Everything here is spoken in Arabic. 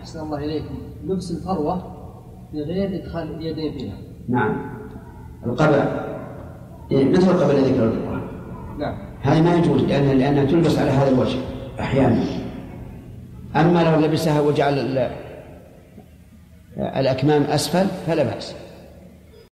أحسن الله إليكم لبس الفروة بغير إدخال اليدين فيها. نعم القبع مثل القبع الذي ذكره القرآن. نعم هذه ما يجوز لأنها تلبس على هذا الوجه أحيانا. أما لو لبسها وجعل الأكمام أسفل فلا بأس.